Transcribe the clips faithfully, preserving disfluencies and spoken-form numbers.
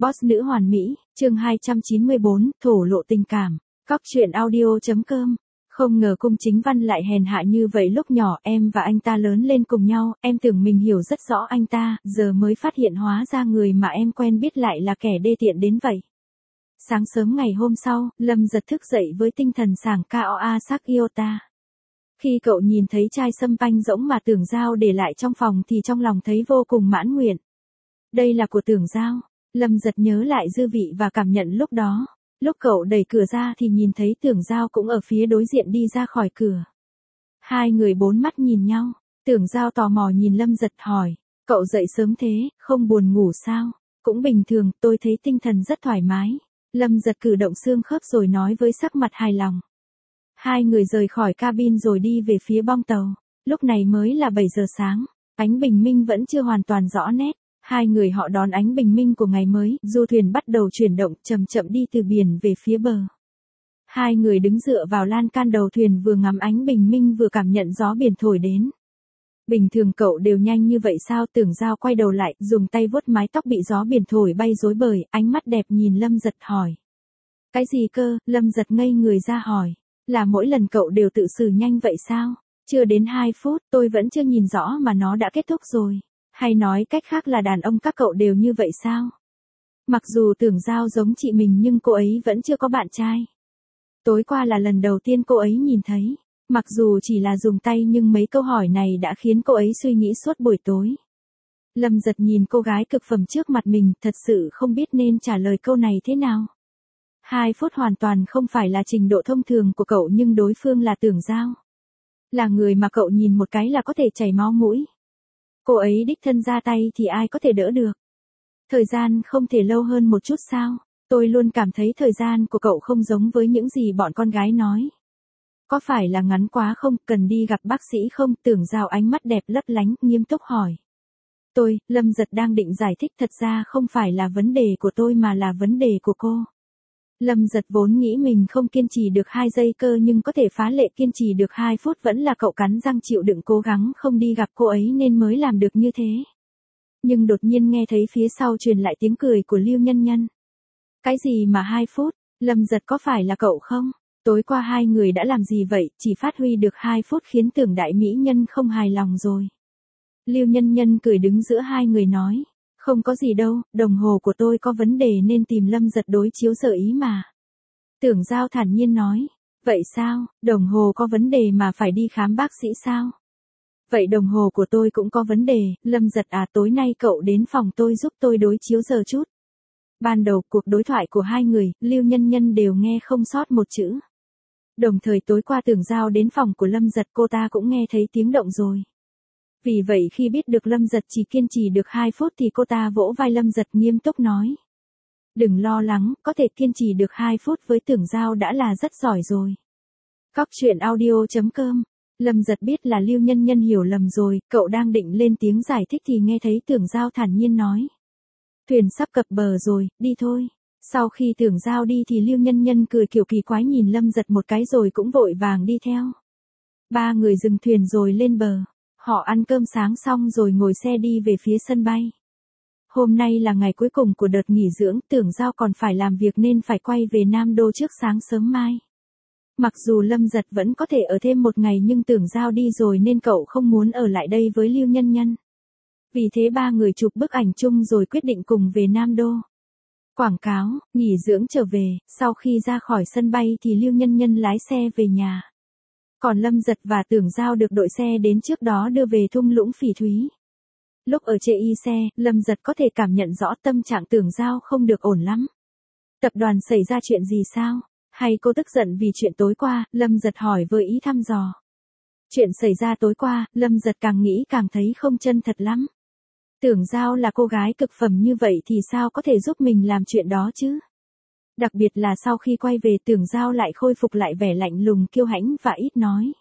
Boss nữ hoàn mỹ, chương hai trăm chín mươi bốn, thổ lộ tình cảm. Cóc truyện audio.com. Không ngờ cung chính văn lại hèn hạ như vậy. Lúc nhỏ em và anh ta lớn lên cùng nhau, em tưởng mình hiểu rất rõ anh ta, giờ mới phát hiện hóa ra người mà em quen biết lại là kẻ đê tiện đến vậy. Sáng sớm ngày hôm sau, Lâm Giật thức dậy với tinh thần sảng Koa sắc Iota. Khi cậu nhìn thấy chai sâm panh rỗng mà Tưởng Giao để lại trong phòng thì trong lòng thấy vô cùng mãn nguyện. Đây là của Tưởng Giao. Lâm Giật nhớ lại dư vị và cảm nhận lúc đó. Lúc cậu đẩy cửa ra thì nhìn thấy Tưởng Giao cũng ở phía đối diện đi ra khỏi cửa. Hai người bốn mắt nhìn nhau. Tưởng Giao tò mò nhìn Lâm Giật hỏi, cậu dậy sớm thế, không buồn ngủ sao? Cũng bình thường, tôi thấy tinh thần rất thoải mái. Lâm Giật cử động xương khớp rồi nói với sắc mặt hài lòng. Hai người rời khỏi cabin rồi đi về phía bong tàu. Lúc này mới là bảy giờ sáng, ánh bình minh vẫn chưa hoàn toàn rõ nét. Hai người họ đón ánh bình minh của ngày mới, du thuyền bắt đầu chuyển động chậm chậm đi từ biển về phía bờ. Hai người đứng dựa vào lan can đầu thuyền vừa ngắm ánh bình minh vừa cảm nhận gió biển thổi đến. Bình thường cậu đều nhanh như vậy sao? Tưởng Giao quay đầu lại, dùng tay vuốt mái tóc bị gió biển thổi bay rối bời, ánh mắt đẹp nhìn Lâm Giật hỏi. Cái gì cơ? Lâm Giật ngây người ra hỏi. Là mỗi lần cậu đều tự xử nhanh vậy sao? Chưa đến hai phút, tôi vẫn chưa nhìn rõ mà nó đã kết thúc rồi. Hay nói cách khác là đàn ông các cậu đều như vậy sao? Mặc dù Tưởng Giao giống chị mình nhưng cô ấy vẫn chưa có bạn trai. Tối qua là lần đầu tiên cô ấy nhìn thấy. Mặc dù chỉ là dùng tay nhưng mấy câu hỏi này đã khiến cô ấy suy nghĩ suốt buổi tối. Lâm Giật nhìn cô gái cực phẩm trước mặt mình, thật sự không biết nên trả lời câu này thế nào. Hai phút hoàn toàn không phải là trình độ thông thường của cậu nhưng đối phương là Tưởng Giao. Là người mà cậu nhìn một cái là có thể chảy máu mũi. Cô ấy đích thân ra tay thì ai có thể đỡ được. Thời gian không thể lâu hơn một chút sao? Tôi luôn cảm thấy thời gian của cậu không giống với những gì bọn con gái nói. Có phải là ngắn quá không? Cần đi gặp bác sĩ không? Tưởng Giao ánh mắt đẹp lấp lánh, nghiêm túc hỏi. Tôi, Lâm Giật đang định giải thích thật ra không phải là vấn đề của tôi mà là vấn đề của cô. Lâm Giật vốn nghĩ mình không kiên trì được hai giây cơ nhưng có thể phá lệ kiên trì được hai phút vẫn là cậu cắn răng chịu đựng cố gắng không đi gặp cô ấy nên mới làm được như thế. Nhưng đột nhiên nghe thấy phía sau truyền lại tiếng cười của Lưu Nhân Nhân. Cái gì mà hai phút? Lâm Giật có phải là cậu không? Tối qua hai người đã làm gì vậy? Chỉ phát huy được hai phút khiến Tưởng đại mỹ nhân không hài lòng rồi. Lưu Nhân Nhân cười đứng giữa hai người nói. Không có gì đâu, đồng hồ của tôi có vấn đề nên tìm Lâm Giật đối chiếu giờ ý mà. Tưởng Giao thản nhiên nói. Vậy sao, đồng hồ có vấn đề mà phải đi khám bác sĩ sao? Vậy đồng hồ của tôi cũng có vấn đề. Lâm Giật à, tối nay cậu đến phòng tôi giúp tôi đối chiếu giờ chút. Ban đầu cuộc đối thoại của hai người, Lưu Nhân Nhân đều nghe không sót một chữ. Đồng thời tối qua Tưởng Giao đến phòng của Lâm Giật cô ta cũng nghe thấy tiếng động rồi. Vì vậy khi biết được Lâm Giật chỉ kiên trì được hai phút thì cô ta vỗ vai Lâm Giật nghiêm túc nói. Đừng lo lắng, có thể kiên trì được hai phút với Tưởng Giao đã là rất giỏi rồi. Cóc truyện audio.com. Lâm Giật biết là Lưu Nhân Nhân hiểu lầm rồi, cậu đang định lên tiếng giải thích thì nghe thấy Tưởng Giao thản nhiên nói. Thuyền sắp cập bờ rồi, đi thôi. Sau khi Tưởng Giao đi thì Lưu Nhân Nhân cười kiểu kỳ quái nhìn Lâm Giật một cái rồi cũng vội vàng đi theo. Ba người dừng thuyền rồi lên bờ. Họ ăn cơm sáng xong rồi ngồi xe đi về phía sân bay. Hôm nay là ngày cuối cùng của đợt nghỉ dưỡng, Tưởng Giao còn phải làm việc nên phải quay về Nam Đô trước sáng sớm mai. Mặc dù Lâm Giật vẫn có thể ở thêm một ngày nhưng Tưởng Giao đi rồi nên cậu không muốn ở lại đây với Lưu Nhân Nhân. Vì thế ba người chụp bức ảnh chung rồi quyết định cùng về Nam Đô. Quảng cáo, nghỉ dưỡng trở về, sau khi ra khỏi sân bay thì Lưu Nhân Nhân lái xe về nhà. Còn Lâm Giật và Tưởng Giao được đội xe đến trước đó đưa về thung lũng Phỉ Thúy. Lúc ở chê y xe, Lâm Giật có thể cảm nhận rõ tâm trạng Tưởng Giao không được ổn lắm. Tập đoàn xảy ra chuyện gì sao? Hay cô tức giận vì chuyện tối qua? Lâm Giật hỏi với ý thăm dò. Chuyện xảy ra tối qua, Lâm Giật càng nghĩ càng thấy không chân thật lắm. Tưởng Giao là cô gái cực phẩm như vậy thì sao có thể giúp mình làm chuyện đó chứ? Đặc biệt là sau khi quay về Tưởng Giao lại khôi phục lại vẻ lạnh lùng kiêu hãnh và ít nói.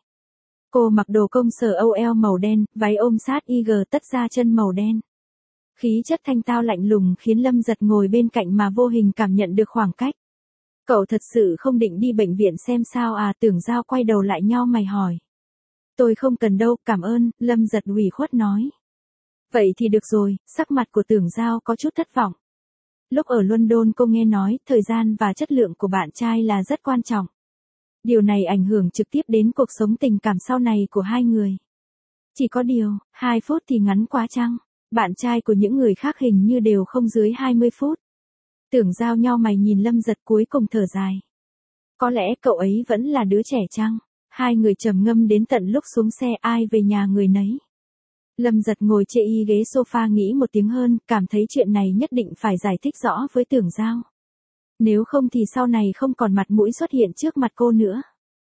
Cô mặc đồ công sở ô eo màu đen, váy ôm sát i giê tất ra chân màu đen. Khí chất thanh tao lạnh lùng khiến Lâm Giật ngồi bên cạnh mà vô hình cảm nhận được khoảng cách. Cậu thật sự không định đi bệnh viện xem sao à? Tưởng Giao quay đầu lại nhao mày hỏi. Tôi không cần đâu, cảm ơn, Lâm Giật ủy khuất nói. Vậy thì được rồi, sắc mặt của Tưởng Giao có chút thất vọng. Lúc ở London cô nghe nói, thời gian và chất lượng của bạn trai là rất quan trọng. Điều này ảnh hưởng trực tiếp đến cuộc sống tình cảm sau này của hai người. Chỉ có điều, hai phút thì ngắn quá chăng? Bạn trai của những người khác hình như đều không dưới hai mươi phút. Tưởng Giao nheo mày nhìn Lâm Giật cuối cùng thở dài. Có lẽ cậu ấy vẫn là đứa trẻ chăng? Hai người trầm ngâm đến tận lúc xuống xe ai về nhà người nấy. Lâm Giật ngồi chê y ghế sofa nghĩ một tiếng hơn, cảm thấy chuyện này nhất định phải giải thích rõ với Tưởng Giao. Nếu không thì sau này không còn mặt mũi xuất hiện trước mặt cô nữa.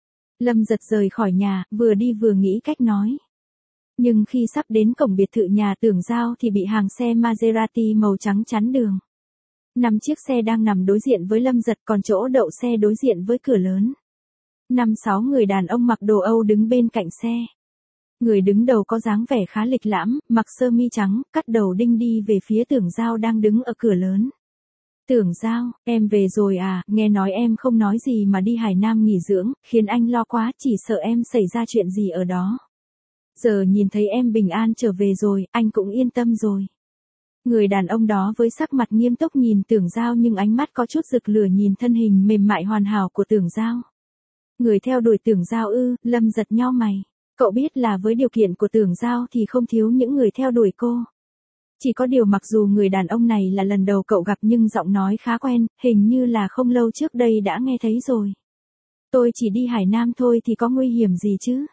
Lâm Giật rời khỏi nhà, vừa đi vừa nghĩ cách nói. Nhưng khi sắp đến cổng biệt thự nhà Tưởng Giao thì bị hàng xe Maserati màu trắng chắn đường. Năm chiếc xe đang nằm đối diện với Lâm Giật, còn chỗ đậu xe đối diện với cửa lớn. Năm sáu người đàn ông mặc đồ Âu đứng bên cạnh xe. Người đứng đầu có dáng vẻ khá lịch lãm, mặc sơ mi trắng, cắt đầu đinh đi về phía Tưởng Giao đang đứng ở cửa lớn. Tưởng Giao, em về rồi à, nghe nói em không nói gì mà đi Hải Nam nghỉ dưỡng, khiến anh lo quá, chỉ sợ em xảy ra chuyện gì ở đó. Giờ nhìn thấy em bình an trở về rồi, anh cũng yên tâm rồi. Người đàn ông đó với sắc mặt nghiêm túc nhìn Tưởng Giao nhưng ánh mắt có chút rực lửa nhìn thân hình mềm mại hoàn hảo của Tưởng Giao. Người theo đuổi Tưởng Giao ư? Lâm Giật nheo mày. Cậu biết là với điều kiện của Tưởng Giao thì không thiếu những người theo đuổi cô. Chỉ có điều mặc dù người đàn ông này là lần đầu cậu gặp nhưng giọng nói khá quen, hình như là không lâu trước đây đã nghe thấy rồi. Tôi chỉ đi Hải Nam thôi thì có nguy hiểm gì chứ?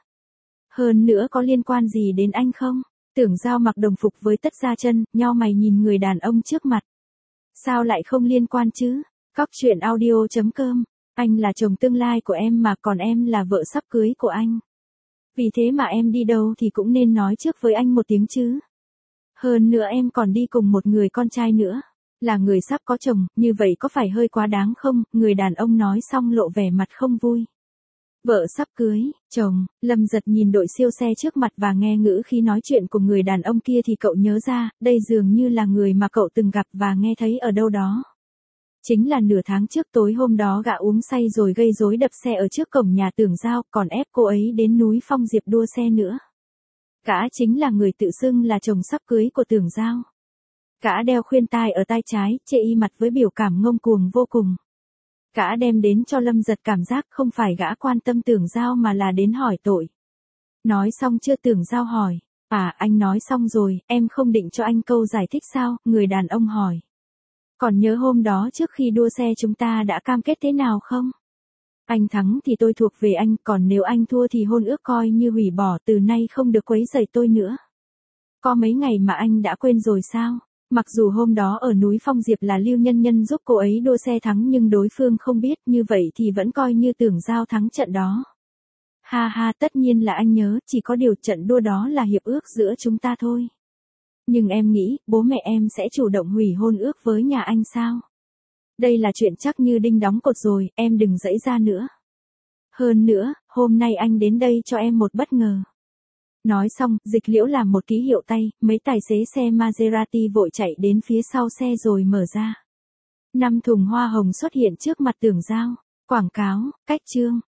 Hơn nữa có liên quan gì đến anh không? Tưởng Giao mặc đồng phục với tất da chân, nheo mày nhìn người đàn ông trước mặt. Sao lại không liên quan chứ? Cóc truyện audio chấm com. Anh là chồng tương lai của em mà, còn em là vợ sắp cưới của anh. Vì thế mà em đi đâu thì cũng nên nói trước với anh một tiếng chứ. Hơn nữa em còn đi cùng một người con trai nữa. Là người sắp có chồng, như vậy có phải hơi quá đáng không? Người đàn ông nói xong lộ vẻ mặt không vui. Vợ sắp cưới, chồng, Lâm Giật nhìn đội siêu xe trước mặt và nghe ngữ khi nói chuyện của người đàn ông kia thì cậu nhớ ra, đây dường như là người mà cậu từng gặp và nghe thấy ở đâu đó. Chính là nửa tháng trước tối hôm đó gã uống say rồi gây rối đập xe ở trước cổng nhà Tưởng Giao, còn ép cô ấy đến núi Phong Diệp đua xe nữa. Gã chính là người tự xưng là chồng sắp cưới của Tưởng Giao. Gã đeo khuyên tai ở tai trái, chê y mặt với biểu cảm ngông cuồng vô cùng. Gã đem đến cho Lâm Giật cảm giác không phải gã quan tâm Tưởng Giao mà là đến hỏi tội. Nói xong chưa? Tưởng Giao hỏi. À, anh nói xong rồi, em không định cho anh câu giải thích sao? Người đàn ông hỏi. Còn nhớ hôm đó trước khi đua xe chúng ta đã cam kết thế nào không? Anh thắng thì tôi thuộc về anh, còn nếu anh thua thì hôn ước coi như hủy bỏ, từ nay không được quấy rầy tôi nữa. Có mấy ngày mà anh đã quên rồi sao? Mặc dù hôm đó ở núi Phong Diệp là Lưu Nhân Nhân giúp cô ấy đua xe thắng nhưng đối phương không biết, như vậy thì vẫn coi như Tưởng Giao thắng trận đó. Ha ha, tất nhiên là anh nhớ, chỉ có điều trận đua đó là hiệp ước giữa chúng ta thôi. Nhưng em nghĩ, bố mẹ em sẽ chủ động hủy hôn ước với nhà anh sao? Đây là chuyện chắc như đinh đóng cột rồi, em đừng giãy ra nữa. Hơn nữa, hôm nay anh đến đây cho em một bất ngờ. Nói xong, Dịch Liễu làm một ký hiệu tay, mấy tài xế xe Maserati vội chạy đến phía sau xe rồi mở ra. Năm thùng hoa hồng xuất hiện trước mặt Tưởng Giao. Quảng cáo, cách chương.